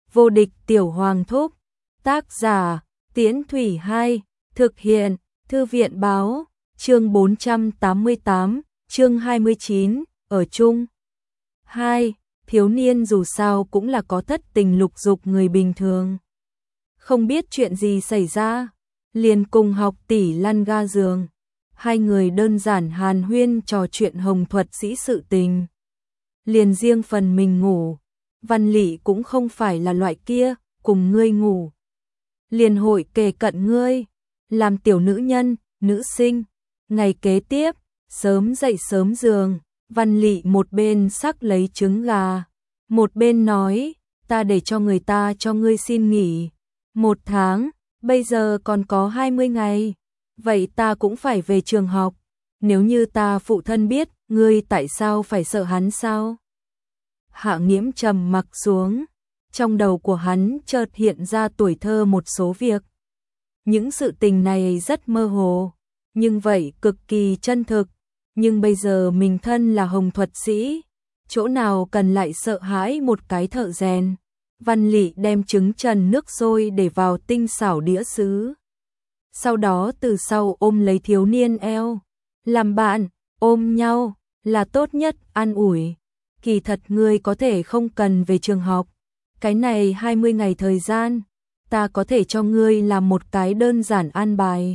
Vô địch tiểu hoàng thúc. Tác giả, Tiễn Thủy 2, thực hiện, Thư viện báo, chương 488, chương 29, ở chung. 2. Thiếu niên dù sao cũng là có thất tình lục dục người bình thường. Không biết chuyện gì xảy ra, liền cùng học tỷ lăn ga giường. Hai người đơn giản hàn huyên trò chuyện hồng thuật sĩ sự tình. Liền riêng phần mình ngủ. Văn Lị cũng không phải là loại kia, cùng ngươi ngủ. Liền hội kề cận ngươi, làm tiểu nữ nhân, nữ sinh. Ngày kế tiếp, sớm dậy sớm giường, Văn Lị một bên sắc lấy trứng gà, một bên nói, ta để cho người ta cho ngươi xin nghỉ 1 tháng, bây giờ còn có 20 ngày, vậy ta cũng phải về trường học. Nếu như ta phụ thân biết, ngươi tại sao phải sợ hắn sao? Hạ Nghiễm trầm mặc xuống, trong đầu của hắn chợt hiện ra tuổi thơ một số việc. Những sự tình này rất mơ hồ, nhưng vậy cực kỳ chân thực. Nhưng bây giờ mình thân là hồng thuật sĩ, chỗ nào cần lại sợ hãi một cái thợ rèn. Văn Lị đem trứng trần nước sôi để vào tinh xảo đĩa sứ. Sau đó từ sau ôm lấy thiếu niên eo. Làm bạn, ôm nhau, là tốt nhất an ủi. Kỳ thật ngươi có thể không cần về trường học. Cái này 20 ngày thời gian, ta có thể cho ngươi làm một cái đơn giản an bài.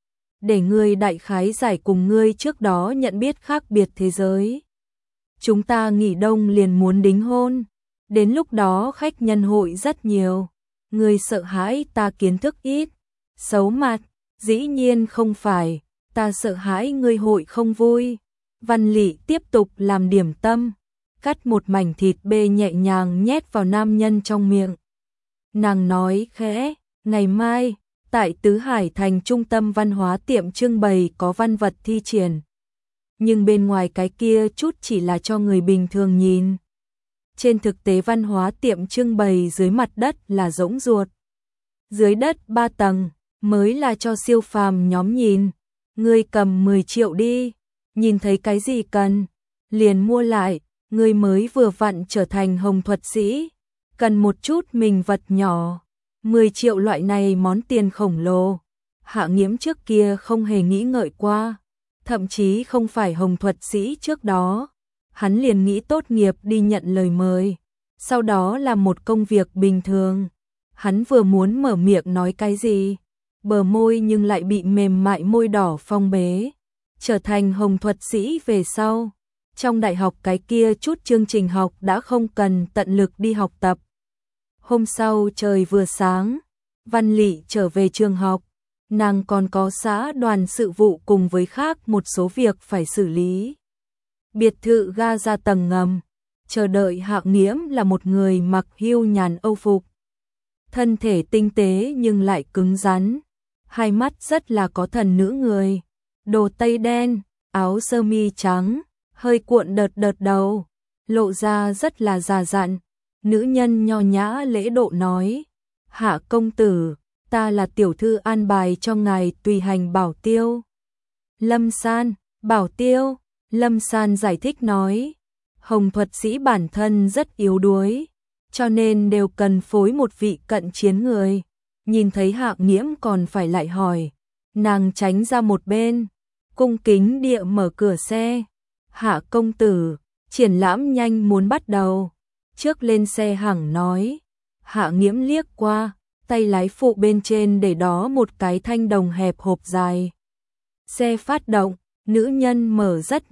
Để ngươi đại khái giải cùng ngươi trước đó nhận biết khác biệt thế giới. Chúng ta nghỉ đông liền muốn đính hôn. Đến lúc đó khách nhân hội rất nhiều. Ngươi sợ hãi ta kiến thức ít, xấu mặt, dĩ nhiên không phải, ta sợ hãi ngươi hội không vui. Văn Lị tiếp tục làm điểm tâm, cắt một mảnh thịt bê nhẹ nhàng nhét vào nam nhân trong miệng. Nàng nói khẽ, ngày mai, tại Tứ Hải thành trung tâm văn hóa tiệm trưng bày có văn vật thi triển. Nhưng bên ngoài cái kia chút chỉ là cho người bình thường nhìn. Trên thực tế văn hóa tiệm trưng bày dưới mặt đất là rỗng ruột. Dưới đất 3 tầng mới là cho siêu phàm nhóm nhìn. Ngươi cầm 10 triệu đi, nhìn thấy cái gì cần, liền mua lại. Ngươi mới vừa vặn trở thành hồng thuật sĩ, cần một chút mình vật nhỏ. 10 triệu loại này món tiền khổng lồ. Hạ Nghiễm trước kia không hề nghĩ ngợi qua, thậm chí không phải hồng thuật sĩ trước đó. Hắn liền nghĩ tốt nghiệp đi nhận lời mời, sau đó làm một công việc bình thường. Hắn vừa muốn mở miệng nói cái gì, bờ môi nhưng lại bị mềm mại môi đỏ phong bế. Trở thành hồng thuật sĩ về sau, trong đại học cái kia chút chương trình học đã không cần tận lực đi học tập. Hôm sau trời vừa sáng, Văn Lị trở về trường học, nàng còn có xã đoàn sự vụ cùng với khác một số việc phải xử lý. Biệt thự ga ra tầng ngầm, chờ đợi Hạ Nghiễm là một người mặc hưu nhàn âu phục. Thân thể tinh tế nhưng lại cứng rắn, hai mắt rất là có thần nữ người. Đồ tây đen, áo sơ mi trắng, hơi cuộn đợt đầu, lộ ra rất là già dặn. Nữ nhân nho nhã lễ độ nói, Hạ công tử, ta là tiểu thư an bài cho ngài tùy hành bảo tiêu. Lâm San, bảo tiêu, Lâm San giải thích nói, hồng thuật sĩ bản thân rất yếu đuối, cho nên đều cần phối một vị cận chiến người. Nhìn thấy Hạ Nghiễm còn phải lại hỏi, nàng tránh ra một bên, cung kính địa mở cửa xe. Hạ công tử, triển lãm nhanh muốn bắt đầu. Trước lên xe hẳn nói. Hạ Nghiễm liếc qua, tay lái phụ bên trên để đó một cái thanh đồng hẹp hộp dài. Xe phát động, nữ nhân mở rất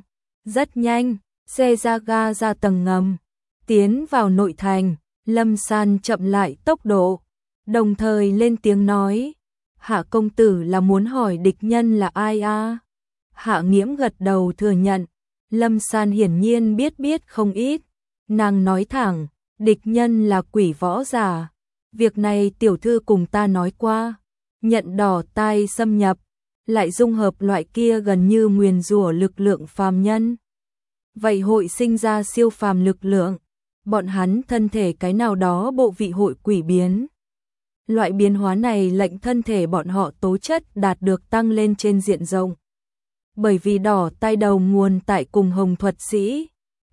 nhanh, xe ra ga ra tầng ngầm, tiến vào nội thành. Lâm San chậm lại tốc độ, đồng thời lên tiếng nói, Hạ công tử là muốn hỏi địch nhân là ai à? Hạ Nghiễm gật đầu thừa nhận. Lâm San hiển nhiên biết không ít. Nàng nói thẳng, địch nhân là quỷ võ giả. Việc này tiểu thư cùng ta nói qua. Nhận đỏ tai xâm nhập, lại dung hợp loại kia gần như nguyền rủa lực lượng phàm nhân. Vậy hội sinh ra siêu phàm lực lượng. Bọn hắn thân thể cái nào đó bộ vị hội quỷ biến. Loại biến hóa này lệnh thân thể bọn họ tố chất đạt được tăng lên trên diện rộng. Bởi vì đỏ tai đầu nguồn tại cùng hồng thuật sĩ,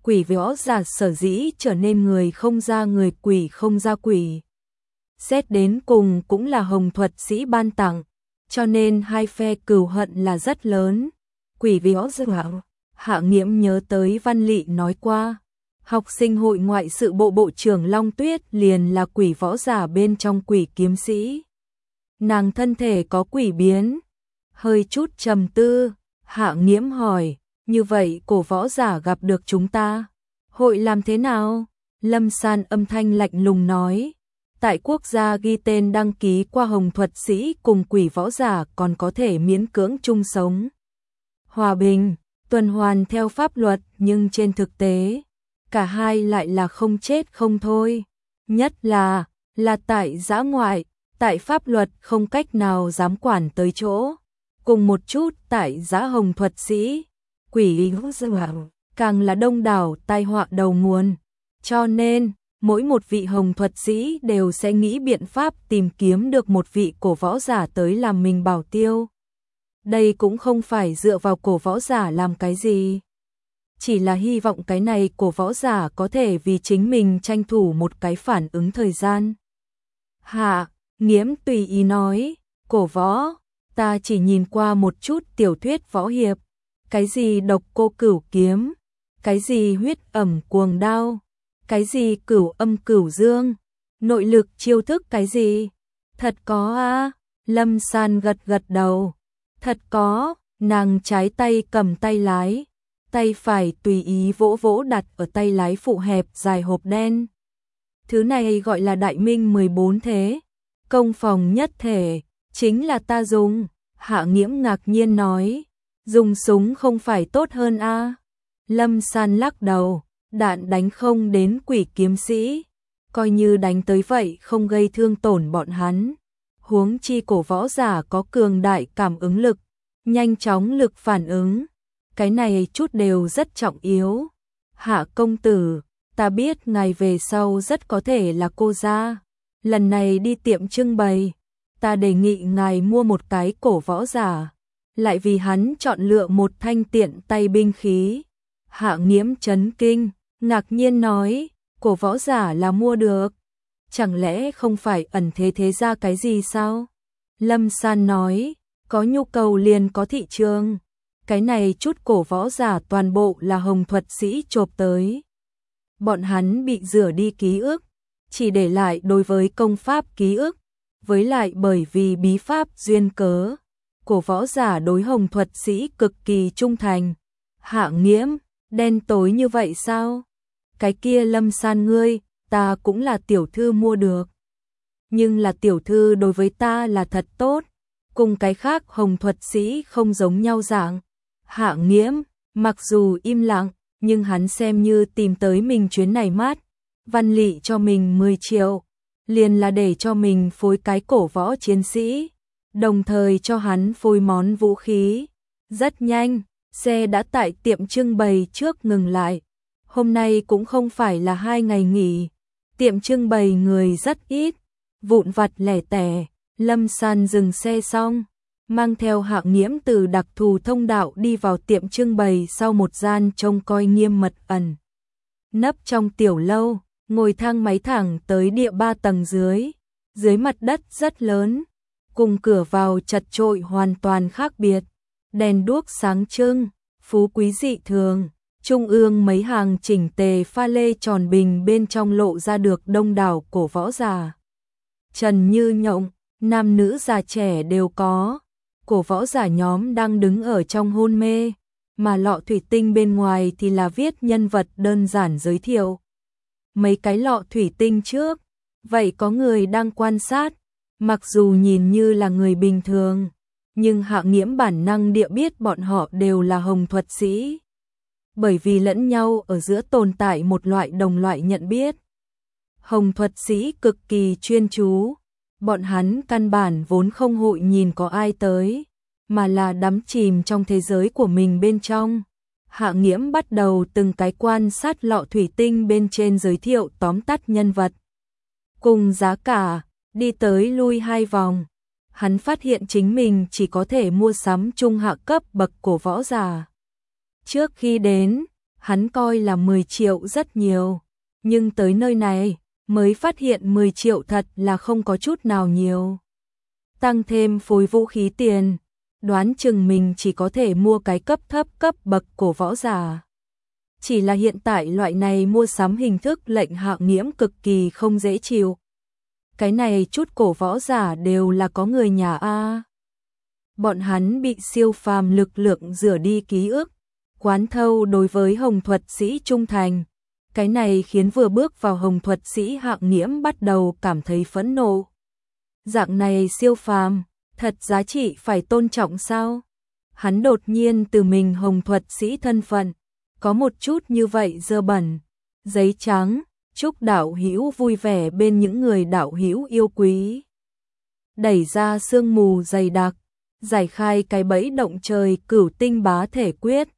Quỷ võ giả sở dĩ trở nên người không ra người, quỷ không ra quỷ. Xét đến cùng cũng là hồng thuật sĩ ban tặng, cho nên hai phe cừu hận là rất lớn. Quỷ võ giả, Hạ Nghiễm nhớ tới Văn Lị nói qua, học sinh hội ngoại sự bộ bộ trưởng Long Tuyết liền là quỷ võ giả bên trong quỷ kiếm sĩ. Nàng thân thể có quỷ biến. Hơi chút trầm tư, Hạ Nghiễm hỏi, như vậy cổ võ giả gặp được chúng ta, hội làm thế nào? Lâm San âm thanh lạnh lùng nói, tại quốc gia ghi tên đăng ký qua hồng thuật sĩ cùng quỷ võ giả còn có thể miễn cưỡng chung sống. Hòa bình, tuần hoàn theo pháp luật, nhưng trên thực tế, cả hai lại là không chết không thôi. Nhất là tại dã ngoại, tại pháp luật không cách nào dám quản tới chỗ. Cùng một chút tại dã hồng thuật sĩ, quỷ càng là đông đảo tai họa đầu nguồn. Cho nên, mỗi một vị hồng thuật sĩ đều sẽ nghĩ biện pháp tìm kiếm được một vị cổ võ giả tới làm mình bảo tiêu. Đây cũng không phải dựa vào cổ võ giả làm cái gì. Chỉ là hy vọng cái này cổ võ giả có thể vì chính mình tranh thủ một cái phản ứng thời gian. Hạ Nghiễm tùy ý nói, cổ võ, ta chỉ nhìn qua một chút tiểu thuyết võ hiệp. Cái gì độc cô cửu kiếm, cái gì huyết ẩm cuồng đao, cái gì cửu âm cửu dương, nội lực chiêu thức cái gì. Thật có à? Lâm San gật gật đầu. Thật có, nàng trái tay cầm tay lái, tay phải tùy ý vỗ vỗ đặt ở tay lái phụ hẹp dài hộp đen. Thứ này gọi là Đại Minh 14 thế, công phòng nhất thể, chính là ta dùng. Hạ Nghiễm ngạc nhiên nói, dùng súng không phải tốt hơn a? Lâm San lắc đầu, đạn đánh không đến quỷ kiếm sĩ, coi như đánh tới vậy không gây thương tổn bọn hắn. Huống chi cổ võ giả có cường đại cảm ứng lực, nhanh chóng lực phản ứng, cái này chút đều rất trọng yếu. Hạ công tử, ta biết ngài về sau rất có thể là cô gia, lần này đi tiệm trưng bày, ta đề nghị ngài mua một cái cổ võ giả, lại vì hắn chọn lựa một thanh tiện tay binh khí. Hạ Nghiễm chấn kinh, ngạc nhiên nói, cổ võ giả là mua được, chẳng lẽ không phải ẩn thế ra cái gì sao? Lâm San nói, có nhu cầu liền có thị trường, cái này chút cổ võ giả toàn bộ là hồng thuật sĩ chộp tới. Bọn hắn bị rửa đi ký ức, chỉ để lại đối với công pháp ký ức, với lại bởi vì bí pháp duyên cớ, cổ võ giả đối hồng thuật sĩ cực kỳ trung thành. Hạ Nghiễm, đen tối như vậy sao? Cái kia Lâm San ngươi, ta cũng là tiểu thư mua được. Nhưng là tiểu thư đối với ta là thật tốt, cùng cái khác hồng thuật sĩ không giống nhau dạng. Hạ Nghiễm, mặc dù im lặng, nhưng hắn xem như tìm tới mình chuyến này mát. Văn Lị cho mình 10 triệu, liền là để cho mình phối cái cổ võ chiến sĩ, đồng thời cho hắn phối món vũ khí. Rất nhanh, xe đã tại tiệm trưng bày trước ngừng lại. Hôm nay cũng không phải là 2 ngày nghỉ, tiệm trưng bày người rất ít, vụn vặt lẻ tẻ. Lâm San dừng xe xong, mang theo Hạ Nghiễm từ đặc thù thông đạo đi vào tiệm trưng bày sau một gian trông coi nghiêm mật ẩn nấp trong tiểu lâu, ngồi thang máy thẳng tới địa 3 tầng dưới. Dưới mặt đất rất lớn, cùng cửa vào chật chội hoàn toàn khác biệt, đèn đuốc sáng trưng, phú quý dị thường. Trung ương mấy hàng chỉnh tề pha lê tròn bình bên trong lộ ra được đông đảo cổ võ giả. Trần như nhộng, nam nữ già trẻ đều có. Cổ võ giả nhóm đang đứng ở trong hôn mê, mà lọ thủy tinh bên ngoài thì là viết nhân vật đơn giản giới thiệu. Mấy cái lọ thủy tinh trước, vậy có người đang quan sát, mặc dù nhìn như là người bình thường, nhưng Hạ Nghiễm bản năng địa biết bọn họ đều là hồng thuật sĩ. Bởi vì lẫn nhau ở giữa tồn tại một loại đồng loại nhận biết. Hồng thuật sĩ cực kỳ chuyên chú, bọn hắn căn bản vốn không hội nhìn có ai tới, mà là đắm chìm trong thế giới của mình bên trong. Hạ Nghiễm bắt đầu từng cái quan sát lọ thủy tinh bên trên giới thiệu tóm tắt nhân vật. Cùng giá cả, đi tới lui 2 vòng, hắn phát hiện chính mình chỉ có thể mua sắm trung hạ cấp bậc cổ võ giả. Trước khi đến, hắn coi là 10 triệu rất nhiều, nhưng tới nơi này mới phát hiện 10 triệu thật là không có chút nào nhiều. Tăng thêm phối vũ khí tiền, đoán chừng mình chỉ có thể mua cái cấp thấp cấp bậc cổ võ giả. Chỉ là hiện tại loại này mua sắm hình thức lệnh hạng nghiễm cực kỳ không dễ chịu. Cái này chút cổ võ giả đều là có người nhà a. Bọn hắn bị siêu phàm lực lượng rửa đi ký ức, quán thâu đối với hồng thuật sĩ trung thành. Cái này khiến vừa bước vào hồng thuật sĩ hạng nghiễm bắt đầu cảm thấy phẫn nộ. Dạng này siêu phàm, thật giá trị phải tôn trọng sao? Hắn đột nhiên từ mình hồng thuật sĩ thân phận, có một chút như vậy dơ bẩn. Giấy trắng, chúc đạo hữu vui vẻ bên những người đạo hữu yêu quý. Đẩy ra sương mù dày đặc, giải khai cái bẫy động trời cửu tinh bá thể quyết.